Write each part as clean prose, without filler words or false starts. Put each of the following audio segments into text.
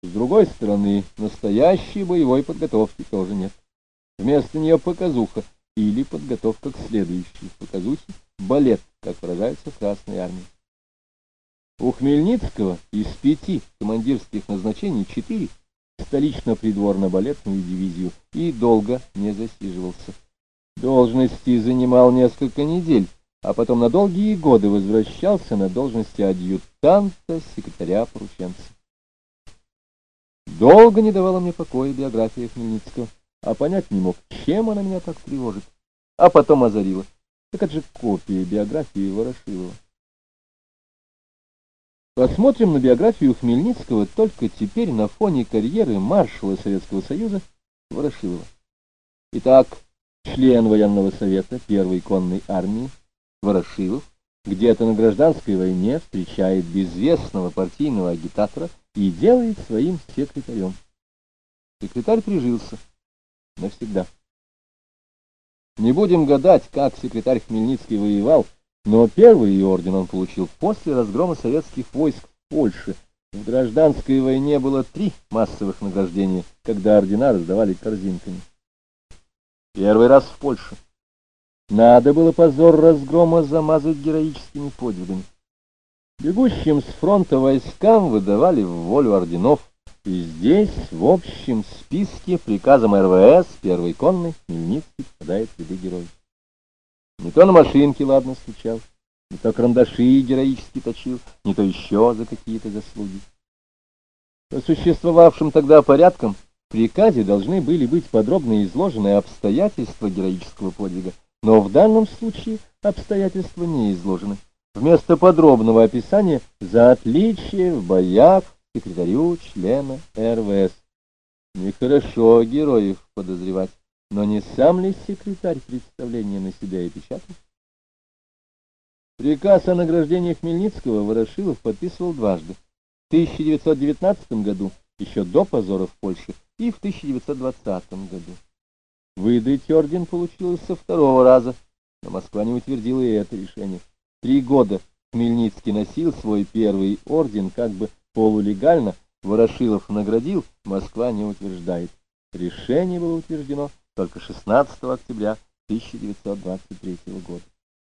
С другой стороны, настоящей боевой подготовки тоже нет. Вместо нее показуха или подготовка к следующей показухе, балет, как выражается в Красной армии. У Хмельницкого из 5 командирских назначений 4 — столично-придворно-балетную дивизию, и долго не засиживался. Должности занимал несколько недель, а потом на долгие годы возвращался на должности адъютанта, секретаря-порученца. Долго не давала мне покоя биография Хмельницкого, а понять не мог, чем она меня так тревожит. А потом озарила. Так это же копия биографии Ворошилова. Посмотрим на биографию Хмельницкого только теперь на фоне карьеры маршала Советского Союза Ворошилова. Итак, член военного совета первой конной армии Ворошилов где-то на гражданской войне встречает безвестного партийного агитатора и делает своим секретарем. Секретарь прижился навсегда. Не будем гадать, как секретарь Хмельницкий воевал, но первый орден он получил после разгрома советских войск в Польше. В гражданской войне было 3 массовых награждения, когда ордена раздавали корзинками. Первый раз в Польше. Надо было позор разгрома замазать героическими подвигами. Бегущим с фронта войскам выдавали в волю орденов, и здесь, в общем списке, приказом РВС первой конной Хмельницкий попадает в ряды героев. Не то на машинке ладно стучал, не то карандаши героически точил, не то еще за какие-то заслуги. По существовавшим тогда порядкам в приказе должны были быть подробно изложены обстоятельства героического подвига, но в данном случае обстоятельства не изложены. Вместо подробного описания за отличие в боях секретарю члена РВС. Нехорошо героев подозревать, но не сам ли секретарь представление на себя и печатал? Приказ о награждении Хмельницкого Ворошилов подписывал дважды. В 1919 году, еще до позора в Польше, и в 1920 году. Выдать орден получилось со 2-го раза, но Москва не утвердила и это решение. 3 года Хмельницкий носил свой первый орден как бы полулегально, Ворошилов наградил, Москва не утверждает. Решение было утверждено только 16 октября 1923 года.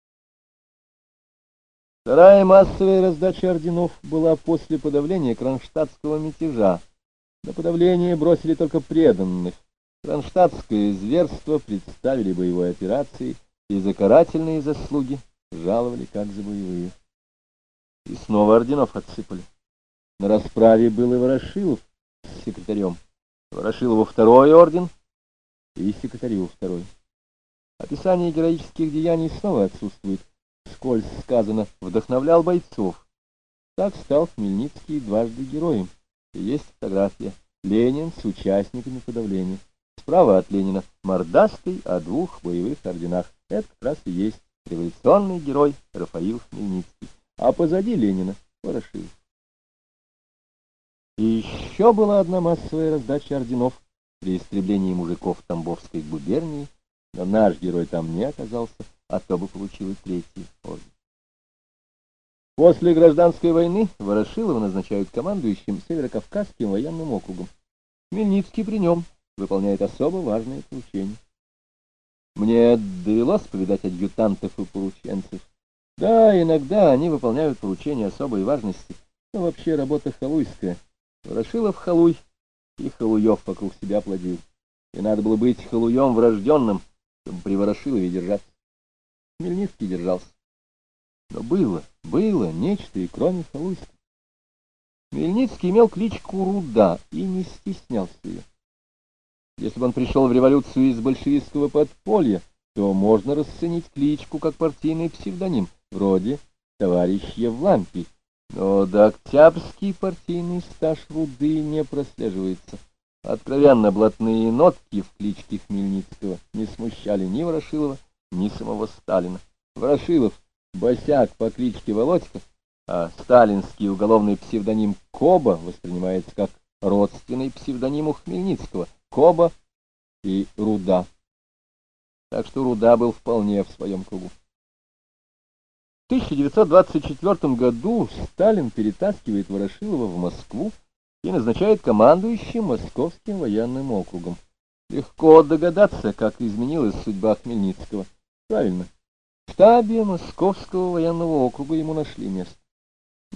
Вторая массовая раздача орденов была после подавления кронштадтского мятежа. На подавление бросили только преданных. Кронштадтское зверство представили боевой операцией и за карательные заслуги жаловали как за боевые. И снова орденов отсыпали. На расправе был и Ворошилов с секретарем. Ворошилову 2-й орден и секретарю 2-й. Описание героических деяний снова отсутствует. Вскользь сказано, вдохновлял бойцов. Так стал Хмельницкий дважды героем. И есть фотография. Ленин с участниками подавления. Справа от Ленина мордастый о 2 боевых орденах. Это как раз и есть революционный герой Рафаил Хмельницкий. А позади Ленина Ворошилов. И еще была одна массовая раздача орденов при истреблении мужиков Тамбовской губернии, но наш герой там не оказался, а то бы получил и 3-й орден. После гражданской войны Ворошилова назначают командующим Северокавказским военным округом. Хмельницкий при нем выполняет особо важные поручения. Мне довелось повидать адъютантов и порученцев. Да, иногда они выполняют поручения особой важности, но вообще работа халуйская. Ворошилов халуй и халуев вокруг себя плодил. И надо было быть халуем врожденным, чтобы при Ворошилове держаться. Хмельницкий держался. Но было нечто и кроме халуйства. Хмельницкий имел кличку Руда и не стеснялся ее. Если бы он пришел в революцию из большевистского подполья, то можно расценить кличку как партийный псевдоним, вроде «Товарищ Евлампий». Но дооктябрьский партийный стаж Руды не прослеживается. Откровенно блатные нотки в кличке Хмельницкого не смущали ни Ворошилова, ни самого Сталина. Ворошилов — босяк по кличке Володька, а сталинский уголовный псевдоним Коба воспринимается как родственный псевдониму Хмельницкого — Коба и Руда. Так что Руда был вполне в своем кругу. В 1924 году Сталин перетаскивает Ворошилова в Москву и назначает командующим Московским военным округом. Легко догадаться, как изменилась судьба Хмельницкого. Правильно. В штабе Московского военного округа ему нашли место.